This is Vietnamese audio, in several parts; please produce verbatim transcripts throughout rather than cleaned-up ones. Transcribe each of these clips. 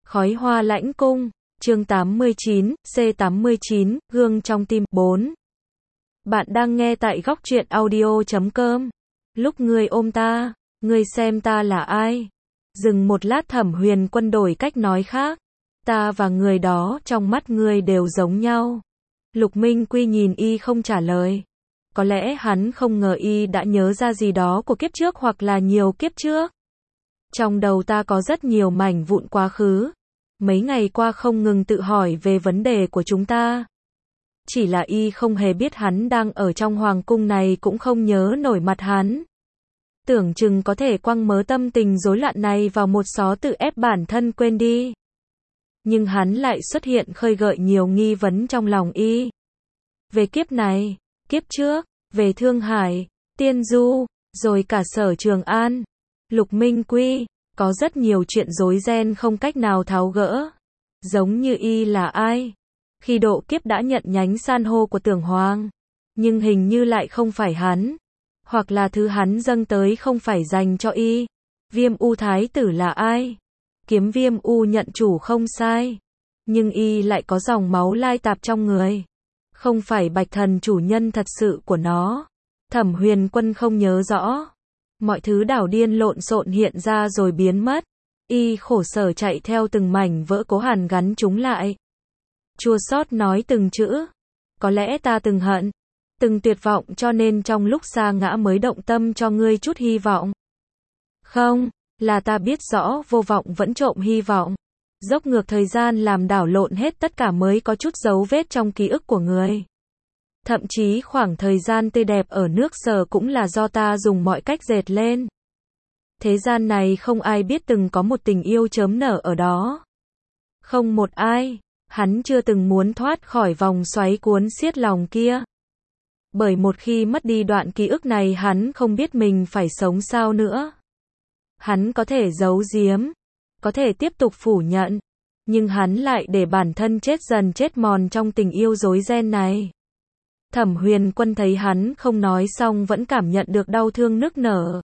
Khói hoa lãnh cung, chương tám mươi chín, C tám mươi chín, gương trong tim, bốn. Bạn đang nghe tại góc truyện audio chấm com. Lúc ngươi ôm ta, ngươi xem ta là ai? Dừng một lát Thẩm Huyền Quân đổi cách nói khác. Ta và người đó trong mắt ngươi đều giống nhau. Lục Minh Quy nhìn y không trả lời. Có lẽ hắn không ngờ y đã nhớ ra gì đó của kiếp trước hoặc là nhiều kiếp trước. Trong đầu ta có rất nhiều mảnh vụn quá khứ. Mấy ngày qua không ngừng tự hỏi về vấn đề của chúng ta. Chỉ là y không hề biết hắn đang ở trong hoàng cung này, cũng không nhớ nổi mặt hắn. Tưởng chừng có thể quăng mớ tâm tình rối loạn này vào một xó tự ép bản thân quên đi. Nhưng hắn lại xuất hiện khơi gợi nhiều nghi vấn trong lòng y. Về kiếp này, kiếp trước, về Thương Hải, Tiên Du, rồi cả Sở Trường An, Lục Minh Quy, có rất nhiều chuyện rối ren không cách nào tháo gỡ. Giống như y là ai? Khi độ kiếp đã nhận nhánh san hô của Tưởng Hoàng, nhưng hình như lại không phải hắn. Hoặc là thứ hắn dâng tới không phải dành cho y. Viêm U Thái tử là ai? Kiếm Viêm U nhận chủ không sai, nhưng y lại có dòng máu lai tạp trong người. Không phải Bạch Thần chủ nhân thật sự của nó. Thẩm Huyền Quân không nhớ rõ. Mọi thứ đảo điên lộn xộn hiện ra rồi biến mất. Y khổ sở chạy theo từng mảnh vỡ cố hàn gắn chúng lại. Chua xót nói từng chữ. Có lẽ ta từng hận, từng tuyệt vọng cho nên trong lúc sa ngã mới động tâm cho ngươi chút hy vọng. Không, là ta biết rõ vô vọng vẫn trộm hy vọng. Dốc ngược thời gian làm đảo lộn hết tất cả mới có chút dấu vết trong ký ức của người. Thậm chí khoảng thời gian tươi đẹp ở nước Sở cũng là do ta dùng mọi cách dệt lên. Thế gian này không ai biết từng có một tình yêu chớm nở ở đó. Không một ai. Hắn chưa từng muốn thoát khỏi vòng xoáy cuốn xiết lòng kia. Bởi một khi mất đi đoạn ký ức này hắn không biết mình phải sống sao nữa. Hắn có thể giấu giếm, có thể tiếp tục phủ nhận, nhưng hắn lại để bản thân chết dần chết mòn trong tình yêu rối ren này. Thẩm Huyền Quân thấy hắn không nói xong vẫn cảm nhận được đau thương nức nở.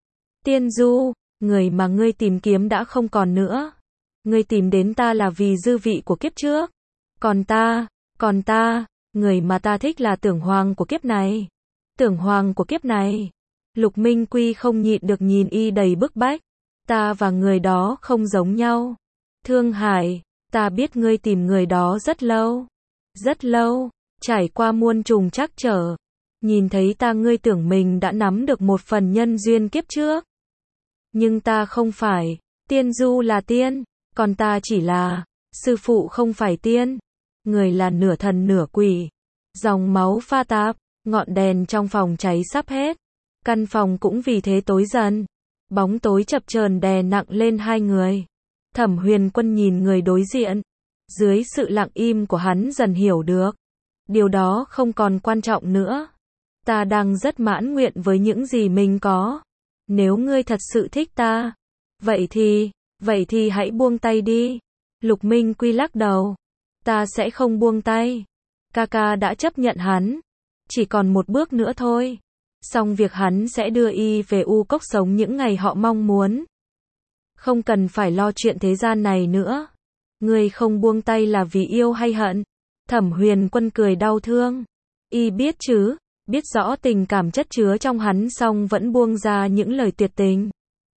Tiên Du, người mà ngươi tìm kiếm đã không còn nữa. Ngươi tìm đến ta là vì dư vị của kiếp trước. Còn ta, còn ta, người mà ta thích là Tưởng Hoàng của kiếp này. Tưởng Hoàng của kiếp này. Lục Minh Quy không nhịn được nhìn y đầy bức bách. Ta và người đó không giống nhau. Thương Hải, ta biết ngươi tìm người đó rất lâu. Rất lâu, trải qua muôn trùng trắc trở. Nhìn thấy ta ngươi tưởng mình đã nắm được một phần nhân duyên kiếp trước. Nhưng ta không phải. Tiên Du là tiên, còn ta chỉ là, sư phụ không phải tiên. Người là nửa thần nửa quỷ. Dòng máu pha tạp, ngọn đèn trong phòng cháy sắp hết. Căn phòng cũng vì thế tối dần. Bóng tối chập chờn đè nặng lên hai người. Thẩm Huyền Quân nhìn người đối diện. Dưới sự lặng im của hắn dần hiểu được. Điều đó không còn quan trọng nữa. Ta đang rất mãn nguyện với những gì mình có. Nếu ngươi thật sự thích ta, vậy thì, vậy thì hãy buông tay đi. Lục Minh Quy lắc đầu. Ta sẽ không buông tay. Kaka đã chấp nhận hắn. Chỉ còn một bước nữa thôi. Xong việc hắn sẽ đưa y về U Cốc sống những ngày họ mong muốn. Không cần phải lo chuyện thế gian này nữa. Ngươi không buông tay là vì yêu hay hận? Thẩm Huyền Quân cười đau thương. Y biết chứ, biết rõ tình cảm chất chứa trong hắn song vẫn buông ra những lời tuyệt tình.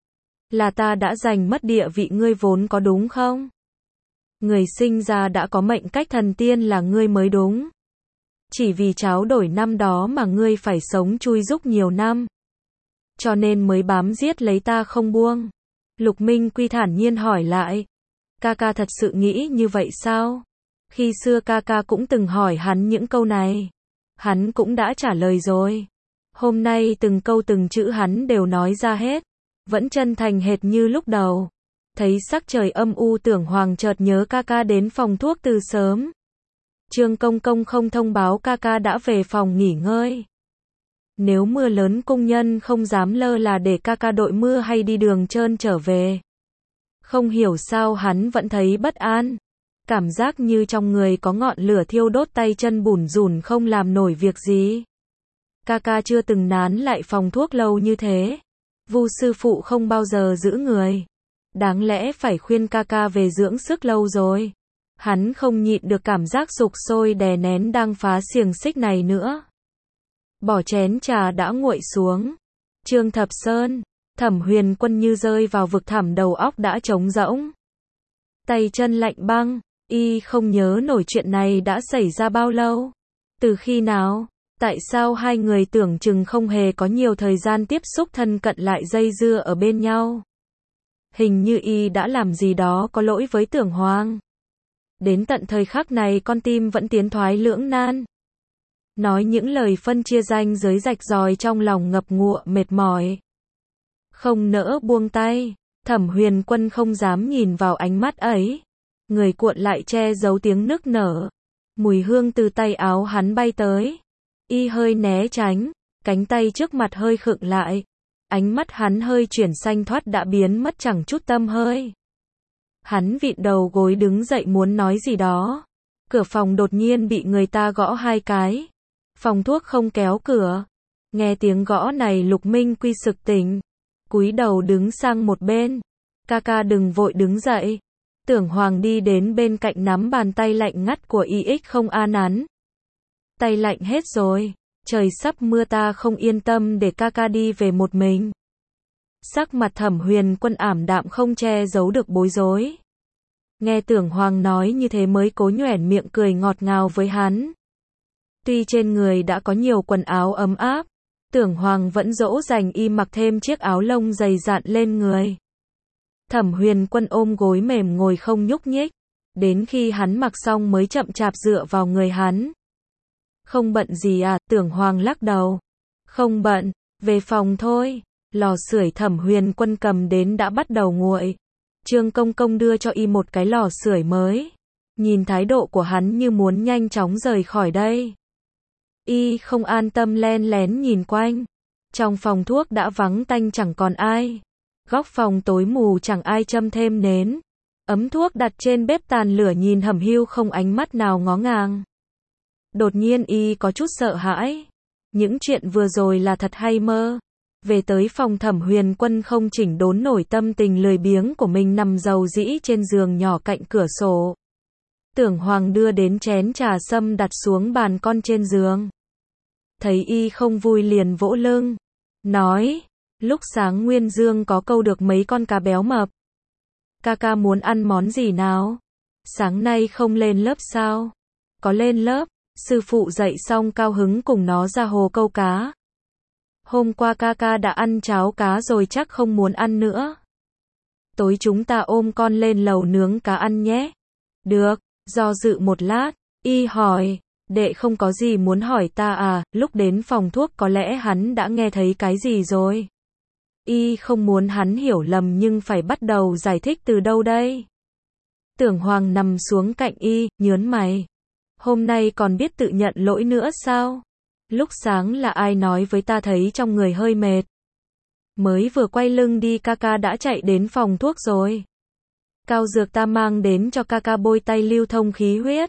Là ta đã giành mất địa vị ngươi vốn có đúng không? Người sinh ra đã có mệnh cách thần tiên là ngươi mới đúng. Chỉ vì tráo đổi năm đó mà ngươi phải sống chui rúc nhiều năm. Cho nên mới bám giết lấy ta không buông. Lục Minh Quy thản nhiên hỏi lại. Kaka thật sự nghĩ như vậy sao? Khi xưa Kaka cũng từng hỏi hắn những câu này. Hắn cũng đã trả lời rồi. Hôm nay từng câu từng chữ hắn đều nói ra hết. Vẫn chân thành hệt như lúc đầu. Thấy sắc trời âm u Tưởng Hoàng chợt nhớ Kaka đến phòng thuốc từ sớm. Trương Công Công không thông báo Kaka đã về phòng nghỉ ngơi. Nếu mưa lớn cung nhân không dám lơ là để Kaka đội mưa hay đi đường trơn trở về. Không hiểu sao hắn vẫn thấy bất an. Cảm giác như trong người có ngọn lửa thiêu đốt tay chân bủn rủn không làm nổi việc gì. Kaka chưa từng nán lại phòng thuốc lâu như thế. Vu sư phụ không bao giờ giữ người. Đáng lẽ phải khuyên ca ca về dưỡng sức lâu rồi. Hắn không nhịn được cảm giác sục sôi đè nén đang phá xiềng xích này nữa. Bỏ chén trà đã nguội xuống. Trương Thập Sơn, Thẩm Huyền Quân như rơi vào vực thẳm, đầu óc đã trống rỗng. Tay chân lạnh băng, y không nhớ nổi chuyện này đã xảy ra bao lâu. Từ khi nào? Tại sao hai người tưởng chừng không hề có nhiều thời gian tiếp xúc thân cận lại dây dưa ở bên nhau? Hình như y đã làm gì đó có lỗi với Tưởng Hoàng. Đến tận thời khắc này con tim vẫn tiến thoái lưỡng nan. Nói những lời phân chia ranh giới rạch ròi trong lòng ngập ngụa mệt mỏi. Không nỡ buông tay, Thẩm Huyền Quân không dám nhìn vào ánh mắt ấy. Người cuộn lại che giấu tiếng nức nở. Mùi hương từ tay áo hắn bay tới. Y hơi né tránh, cánh tay trước mặt hơi khựng lại. Ánh mắt hắn hơi chuyển xanh thoát đã biến mất chẳng chút tăm hơi. Hắn vịn đầu gối đứng dậy muốn nói gì đó. Cửa phòng đột nhiên bị người ta gõ hai cái. Phòng thuốc không kéo cửa. Nghe tiếng gõ này Lục Minh Quy sực tỉnh. Cúi đầu đứng sang một bên. Ca ca đừng vội đứng dậy. Tưởng Hoàng đi đến bên cạnh nắm bàn tay lạnh ngắt của i ích không an nắn. Tay lạnh hết rồi. Trời sắp mưa, ta không yên tâm để ca ca đi về một mình. Sắc mặt Thẩm Huyền Quân ảm đạm không che giấu được bối rối. Nghe Tưởng Hoàng nói như thế mới cố nhoẻn miệng cười ngọt ngào với hắn. Tuy trên người đã có nhiều quần áo ấm áp, Tưởng Hoàng vẫn dỗ dành y mặc thêm chiếc áo lông dày dặn lên người. Thẩm Huyền Quân ôm gối mềm ngồi không nhúc nhích, đến khi hắn mặc xong mới chậm chạp dựa vào người hắn. Không bận gì à? Tưởng Hoàng lắc đầu. Không bận, về phòng thôi. Lò sưởi Thẩm Huyền Quân cầm đến đã bắt đầu nguội. Trương Công Công đưa cho y một cái lò sưởi mới. Nhìn thái độ của hắn như muốn nhanh chóng rời khỏi đây. Y không an tâm len lén nhìn quanh. Trong phòng thuốc đã vắng tanh chẳng còn ai. Góc phòng tối mù chẳng ai châm thêm nến. Ấm thuốc đặt trên bếp tàn lửa nhìn hầm hưu không ánh mắt nào ngó ngàng. Đột nhiên y có chút sợ hãi. Những chuyện vừa rồi là thật hay mơ? Về tới phòng Thẩm Huyền Quân không chỉnh đốn nổi tâm tình lười biếng của mình, nằm rầu rĩ trên giường nhỏ cạnh cửa sổ. Tưởng Hoàng đưa đến chén trà sâm đặt xuống bàn con trên giường. Thấy y không vui liền vỗ lưng. Nói, lúc sáng Nguyên Dương có câu được mấy con cá béo mập. Ca ca muốn ăn món gì nào? Sáng nay không lên lớp sao? Có lên lớp, sư phụ dạy xong cao hứng cùng nó ra hồ câu cá. Hôm qua ca ca đã ăn cháo cá rồi chắc không muốn ăn nữa. Tối chúng ta ôm con lên lầu nướng cá ăn nhé. Được, do dự một lát, y hỏi, đệ không có gì muốn hỏi ta à? Lúc đến phòng thuốc có lẽ hắn đã nghe thấy cái gì rồi. Y không muốn hắn hiểu lầm nhưng phải bắt đầu giải thích từ đâu đây? Tưởng Hoàng nằm xuống cạnh y, nhớn mày. Hôm nay còn biết tự nhận lỗi nữa sao? Lúc sáng là ai nói với ta thấy trong người hơi mệt? Mới vừa quay lưng đi ca ca đã chạy đến phòng thuốc rồi. Cao dược ta mang đến cho ca ca bôi tay lưu thông khí huyết.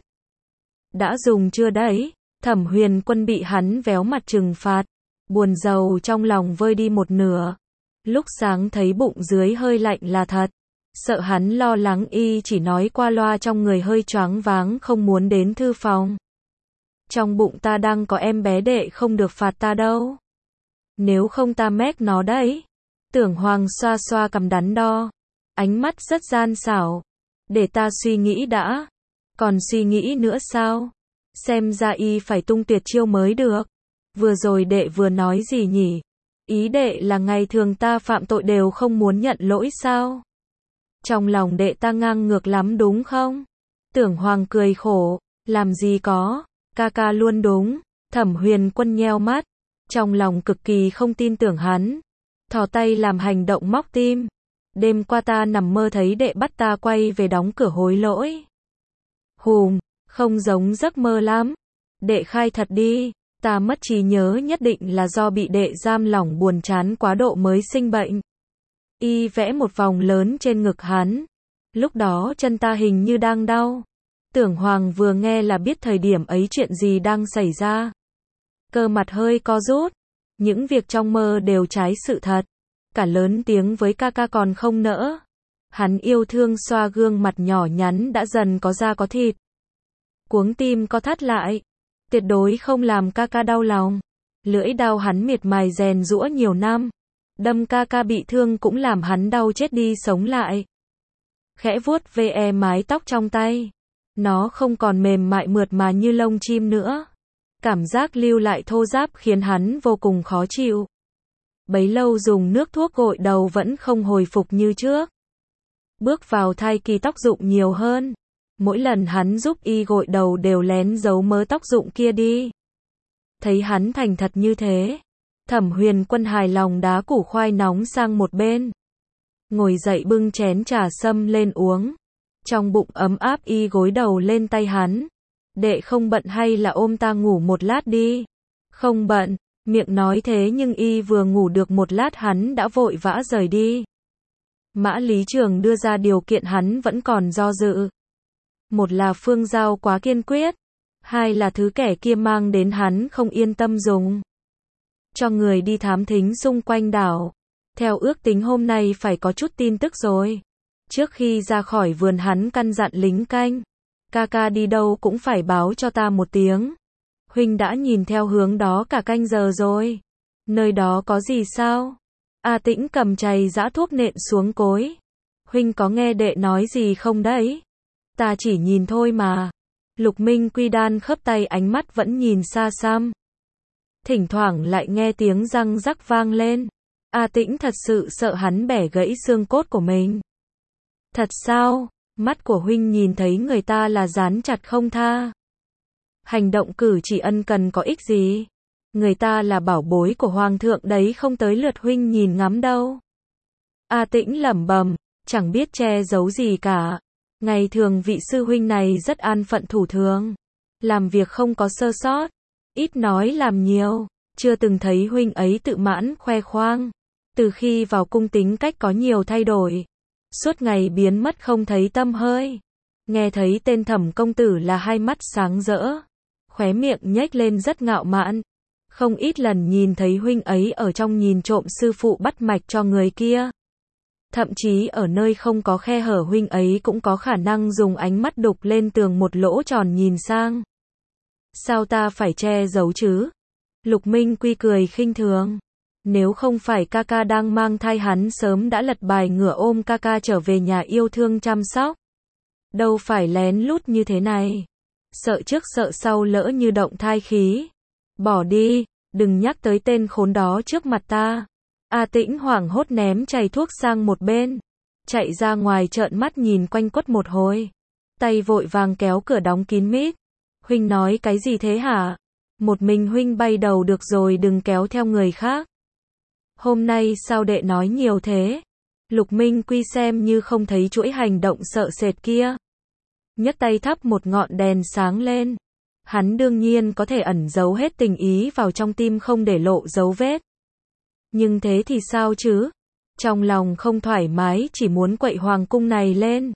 Đã dùng chưa đấy? Thẩm Huyền Quân bị hắn véo mặt trừng phạt. Buồn rầu trong lòng vơi đi một nửa. Lúc sáng thấy bụng dưới hơi lạnh là thật. Sợ hắn lo lắng y chỉ nói qua loa trong người hơi choáng váng không muốn đến thư phòng. Trong bụng ta đang có em bé, đệ không được phạt ta đâu. Nếu không ta mét nó đấy. Tưởng Hoàng xoa xoa cằm đắn đo. Ánh mắt rất gian xảo. Để ta suy nghĩ đã. Còn suy nghĩ nữa sao? Xem ra y phải tung tuyệt chiêu mới được. Vừa rồi đệ vừa nói gì nhỉ? Ý đệ là ngày thường ta phạm tội đều không muốn nhận lỗi sao? Trong lòng đệ ta ngang ngược lắm đúng không? Tưởng Hoàng cười khổ. Làm gì có. Ca ca luôn đúng. Thẩm Huyền Quân nheo mắt. Trong lòng cực kỳ không tin tưởng hắn. Thò tay làm hành động móc tim. Đêm qua ta nằm mơ thấy đệ bắt ta quay về đóng cửa hối lỗi. Hùm, không giống giấc mơ lắm. Đệ khai thật đi. Ta mất trí nhớ, nhất định là do bị đệ giam lỏng buồn chán quá độ mới sinh bệnh. Y vẽ một vòng lớn trên ngực hắn. Lúc đó chân ta hình như đang đau. Tưởng Hoàng vừa nghe là biết thời điểm ấy chuyện gì đang xảy ra. Cơ mặt hơi co rút. Những việc trong mơ đều trái sự thật. Cả lớn tiếng với ca ca còn không nỡ. Hắn yêu thương xoa gương mặt nhỏ nhắn đã dần có da có thịt. Cuống tim co thắt lại. Tuyệt đối không làm ca ca đau lòng. Lưỡi đao hắn miệt mài rèn giũa nhiều năm. Đâm ca ca bị thương cũng làm hắn đau chết đi sống lại. Khẽ vuốt ve mái tóc trong tay. Nó không còn mềm mại mượt mà như lông chim nữa. Cảm giác lưu lại thô ráp khiến hắn vô cùng khó chịu. Bấy lâu dùng nước thuốc gội đầu vẫn không hồi phục như trước. Bước vào thai kỳ tóc rụng nhiều hơn. Mỗi lần hắn giúp y gội đầu đều lén giấu mớ tóc rụng kia đi. Thấy hắn thành thật như thế, Thẩm Huyền Quân hài lòng đá củ khoai nóng sang một bên. Ngồi dậy bưng chén trà sâm lên uống. Trong bụng ấm áp y gối đầu lên tay hắn. Đệ không bận hay là ôm ta ngủ một lát đi? Không bận, miệng nói thế nhưng y vừa ngủ được một lát hắn đã vội vã rời đi. Mã Lý Trường đưa ra điều kiện hắn vẫn còn do dự. Một là Phương Giao quá kiên quyết. Hai là thứ kẻ kia mang đến hắn không yên tâm dùng. Cho người đi thám thính xung quanh đảo. Theo ước tính hôm nay phải có chút tin tức rồi. Trước khi ra khỏi vườn hắn căn dặn lính canh. Ca ca đi đâu cũng phải báo cho ta một tiếng. Huynh đã nhìn theo hướng đó cả canh giờ rồi. Nơi đó có gì sao? A Tĩnh cầm chày giã thuốc nện xuống cối. Huynh có nghe đệ nói gì không đấy? Ta chỉ nhìn thôi mà. Lục Minh Quy đan khớp tay ánh mắt vẫn nhìn xa xăm. Thỉnh thoảng lại nghe tiếng răng rắc vang lên. A Tĩnh thật sự sợ hắn bẻ gãy xương cốt của mình. Thật sao? Mắt của huynh nhìn thấy người ta là dán chặt không tha. Hành động cử chỉ ân cần có ích gì? Người ta là bảo bối của hoàng thượng đấy không tới lượt huynh nhìn ngắm đâu. A Tĩnh lẩm bẩm, chẳng biết che giấu gì cả. Ngày thường vị sư huynh này rất an phận thủ thường. Làm việc không có sơ sót. Ít nói làm nhiều. Chưa từng thấy huynh ấy tự mãn khoe khoang. Từ khi vào cung tính cách có nhiều thay đổi. Suốt ngày biến mất không thấy tăm hơi. Nghe thấy tên Thẩm công tử là hai mắt sáng rỡ. Khóe miệng nhếch lên rất ngạo mạn. Không ít lần nhìn thấy huynh ấy ở trong nhìn trộm sư phụ bắt mạch cho người kia. Thậm chí ở nơi không có khe hở huynh ấy cũng có khả năng dùng ánh mắt đục lên tường một lỗ tròn nhìn sang. Sao ta phải che giấu chứ? Lục Minh Quy cười khinh thường. Nếu không phải ca ca đang mang thai hắn sớm đã lật bài ngửa ôm ca ca trở về nhà yêu thương chăm sóc. Đâu phải lén lút như thế này. Sợ trước sợ sau lỡ như động thai khí. Bỏ đi, đừng nhắc tới tên khốn đó trước mặt ta. A Tĩnh hoảng hốt ném chày thuốc sang một bên. Chạy ra ngoài trợn mắt nhìn quanh quất một hồi. Tay vội vàng kéo cửa đóng kín mít. Huynh nói cái gì thế hả? Một mình huynh bay đầu được rồi đừng kéo theo người khác. Hôm nay sao đệ nói nhiều thế? Lục Minh Quy xem như không thấy chuỗi hành động sợ sệt kia. Nhấc tay thắp một ngọn đèn sáng lên. Hắn đương nhiên có thể ẩn giấu hết tình ý vào trong tim không để lộ dấu vết. Nhưng thế thì sao chứ? Trong lòng không thoải mái chỉ muốn quậy hoàng cung này lên.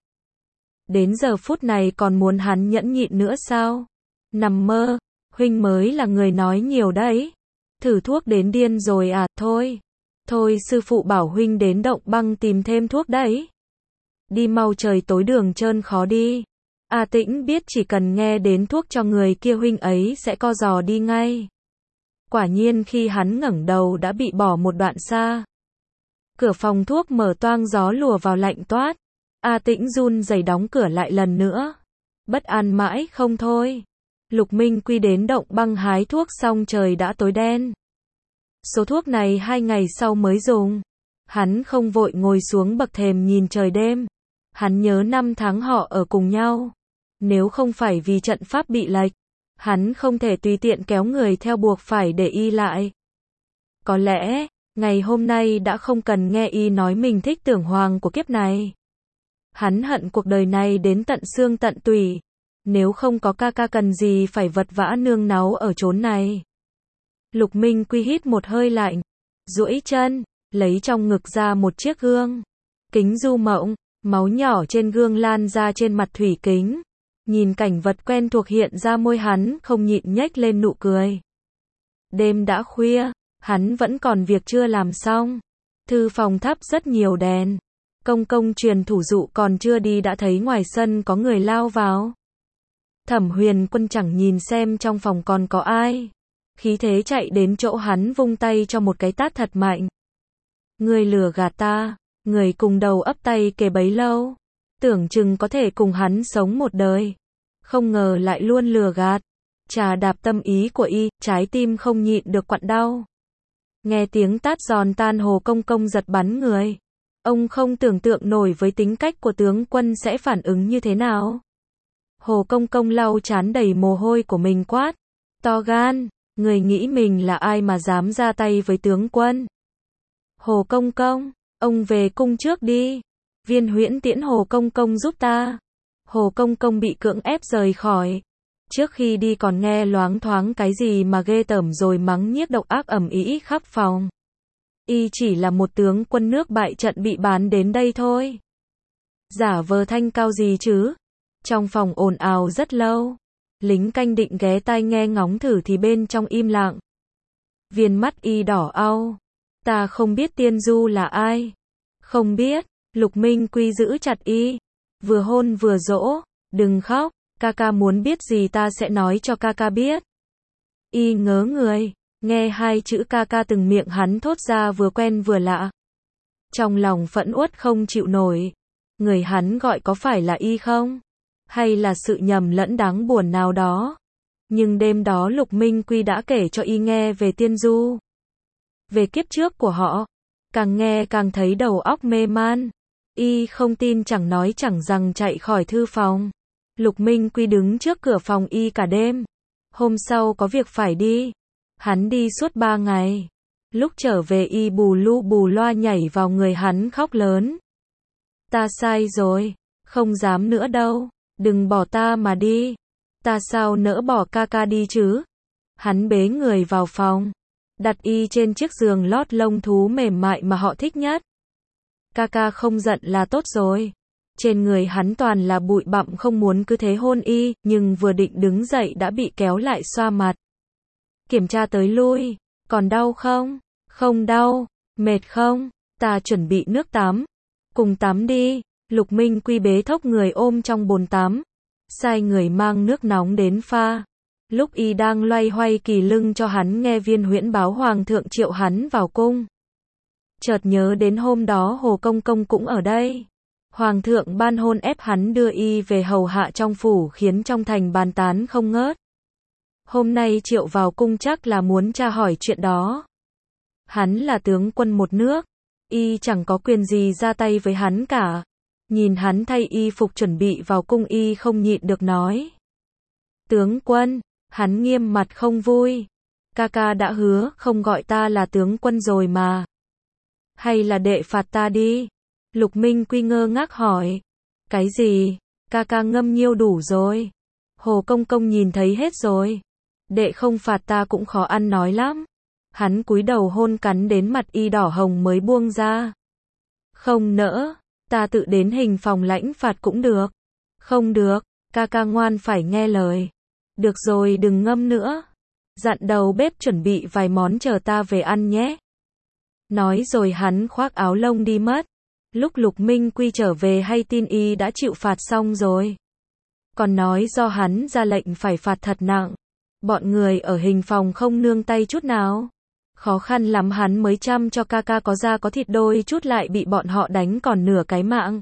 Đến giờ phút này còn muốn hắn nhẫn nhịn nữa sao? Nằm mơ, huynh mới là người nói nhiều đấy. Thử thuốc đến điên rồi à, thôi. Thôi sư phụ bảo huynh đến động băng tìm thêm thuốc đấy. Đi mau trời tối đường trơn khó đi. A Tĩnh biết chỉ cần nghe đến thuốc cho người kia huynh ấy sẽ co giò đi ngay. Quả nhiên khi hắn ngẩng đầu đã bị bỏ một đoạn xa. Cửa phòng thuốc mở toang gió lùa vào lạnh toát. A Tĩnh run rẩy đóng cửa lại lần nữa. Bất an mãi không thôi. Lục Minh Quy đến động băng hái thuốc xong trời đã tối đen. Số thuốc này hai ngày sau mới dùng. Hắn không vội ngồi xuống bậc thềm nhìn trời đêm. Hắn nhớ năm tháng họ ở cùng nhau. Nếu không phải vì trận pháp bị lệch, hắn không thể tùy tiện kéo người theo buộc phải để y lại. Có lẽ, ngày hôm nay đã không cần nghe y nói mình thích Tưởng Hoàng của kiếp này. Hắn hận cuộc đời này đến tận xương tận tủy. Nếu không có ca ca cần gì phải vật vã nương náu ở chốn này. Lục Minh Quy hít một hơi lạnh, duỗi chân, lấy trong ngực ra một chiếc gương. Kính du mộng, máu nhỏ trên gương lan ra trên mặt thủy kính. Nhìn cảnh vật quen thuộc hiện ra môi hắn không nhịn nhếch lên nụ cười. Đêm đã khuya, hắn vẫn còn việc chưa làm xong. Thư phòng thắp rất nhiều đèn. Công công truyền thủ dụ còn chưa đi đã thấy ngoài sân có người lao vào. Thẩm Huyền Quân chẳng nhìn xem trong phòng còn có ai. Khí thế chạy đến chỗ hắn vung tay cho một cái tát thật mạnh. Người lừa gạt ta, người cùng đầu ấp tay kề bấy lâu. Tưởng chừng có thể cùng hắn sống một đời. Không ngờ lại luôn lừa gạt. Trà đạp tâm ý của y, trái tim không nhịn được quặn đau. Nghe tiếng tát giòn tan, Hồ Công Công giật bắn người. Ông không tưởng tượng nổi với tính cách của tướng quân sẽ phản ứng như thế nào. Hồ Công Công lau trán đầy mồ hôi của mình quát. To gan, người nghĩ mình là ai mà dám ra tay với tướng quân. Hồ Công Công, ông về cung trước đi. Viên Huyễn tiễn Hồ Công Công giúp ta. Hồ Công Công bị cưỡng ép rời khỏi. Trước khi đi còn nghe loáng thoáng cái gì mà ghê tởm rồi mắng nhiếc độc ác ầm ĩ khắp phòng. Y chỉ là một tướng quân nước bại trận bị bán đến đây thôi. Giả vờ thanh cao gì chứ? Trong phòng ồn ào rất lâu. Lính canh định ghé tai nghe ngóng thử thì bên trong im lặng. Viên mắt Y đỏ au. Ta không biết Tiên Du là ai. Không biết. Lục Minh Quy giữ chặt Y. Vừa hôn vừa dỗ. Đừng khóc. Ca ca muốn biết gì ta sẽ nói cho ca ca biết. Y ngớ người. Nghe hai chữ ca ca từng miệng hắn thốt ra vừa quen vừa lạ. Trong lòng phẫn uất không chịu nổi. Người hắn gọi có phải là Y không? Hay là sự nhầm lẫn đáng buồn nào đó? Nhưng đêm đó Lục Minh Quy đã kể cho Y nghe về Tiên Du. Về kiếp trước của họ. Càng nghe càng thấy đầu óc mê man. Y không tin chẳng nói chẳng rằng chạy khỏi thư phòng. Lục Minh Quy đứng trước cửa phòng Y cả đêm. Hôm sau có việc phải đi. Hắn đi suốt ba ngày. Lúc trở về Y bù lu bù loa nhảy vào người hắn khóc lớn. Ta sai rồi. Không dám nữa đâu. Đừng bỏ ta mà đi. Ta sao nỡ bỏ ca ca đi chứ? Hắn bế người vào phòng. Đặt Y trên chiếc giường lót lông thú mềm mại mà họ thích nhất. Ca ca không giận là tốt rồi. Trên người hắn toàn là bụi bặm, không muốn cứ thế hôn Y, nhưng vừa định đứng dậy đã bị kéo lại xoa mặt. Kiểm tra tới lui. Còn đau không? Không đau. Mệt không? Ta chuẩn bị nước tắm. Cùng tắm đi. Lục Minh Quy bế thốc người ôm trong bồn tắm. Sai người mang nước nóng đến pha. Lúc Y đang loay hoay kỳ lưng cho hắn nghe Viên Huyễn báo hoàng thượng triệu hắn vào cung. Chợt nhớ đến hôm đó Hồ Công Công cũng ở đây. Hoàng thượng ban hôn ép hắn đưa Y về hầu hạ trong phủ, khiến trong thành bàn tán không ngớt. Hôm nay triệu vào cung chắc là muốn tra hỏi chuyện đó. Hắn là tướng quân một nước. Y chẳng có quyền gì ra tay với hắn cả. Nhìn hắn thay y phục chuẩn bị vào cung, Y không nhịn được nói. Tướng quân, hắn nghiêm mặt không vui. Ca ca đã hứa không gọi ta là tướng quân rồi mà. Hay là đệ phạt ta đi? Lục Minh Quy ngơ ngác hỏi. Cái gì? Ca ca ngâm nhiêu đủ rồi. Hồ Công Công nhìn thấy hết rồi. Đệ không phạt ta cũng khó ăn nói lắm. Hắn cúi đầu hôn cắn đến mặt Y đỏ hồng mới buông ra. Không nỡ. Ta tự đến hình phòng lãnh phạt cũng được. Không được. Ca ca ngoan phải nghe lời. Được rồi, đừng ngâm nữa. Dặn đầu bếp chuẩn bị vài món chờ ta về ăn nhé. Nói rồi hắn khoác áo lông đi mất. Lúc Lục Minh Quy trở về hay tin Y đã chịu phạt xong rồi. Còn nói do hắn ra lệnh phải phạt thật nặng. Bọn người ở hình phòng không nương tay chút nào. Khó khăn lắm hắn mới chăm cho ca ca có da có thịt, đôi chút lại bị bọn họ đánh còn nửa cái mạng.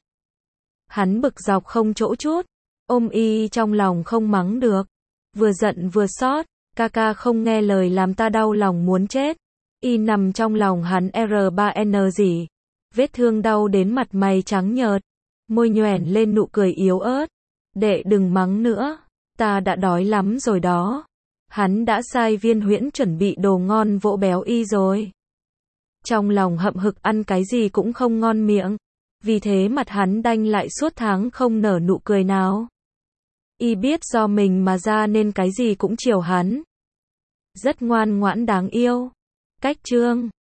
Hắn bực dọc không chỗ chút. Ôm Y trong lòng không mắng được. Vừa giận vừa xót. Ca ca không nghe lời làm ta đau lòng muốn chết. Y nằm trong lòng hắn R ba N gì. Vết thương đau đến mặt mày trắng nhợt. Môi nhoẻn lên nụ cười yếu ớt. Đệ đừng mắng nữa. Ta đã đói lắm rồi đó. Hắn đã sai Viên Huyễn chuẩn bị đồ ngon vỗ béo Y rồi. Trong lòng hậm hực ăn cái gì cũng không ngon miệng. Vì thế mặt hắn đanh lại suốt tháng không nở nụ cười nào. Y biết do mình mà ra nên cái gì cũng chiều hắn. Rất ngoan ngoãn đáng yêu. Cách chương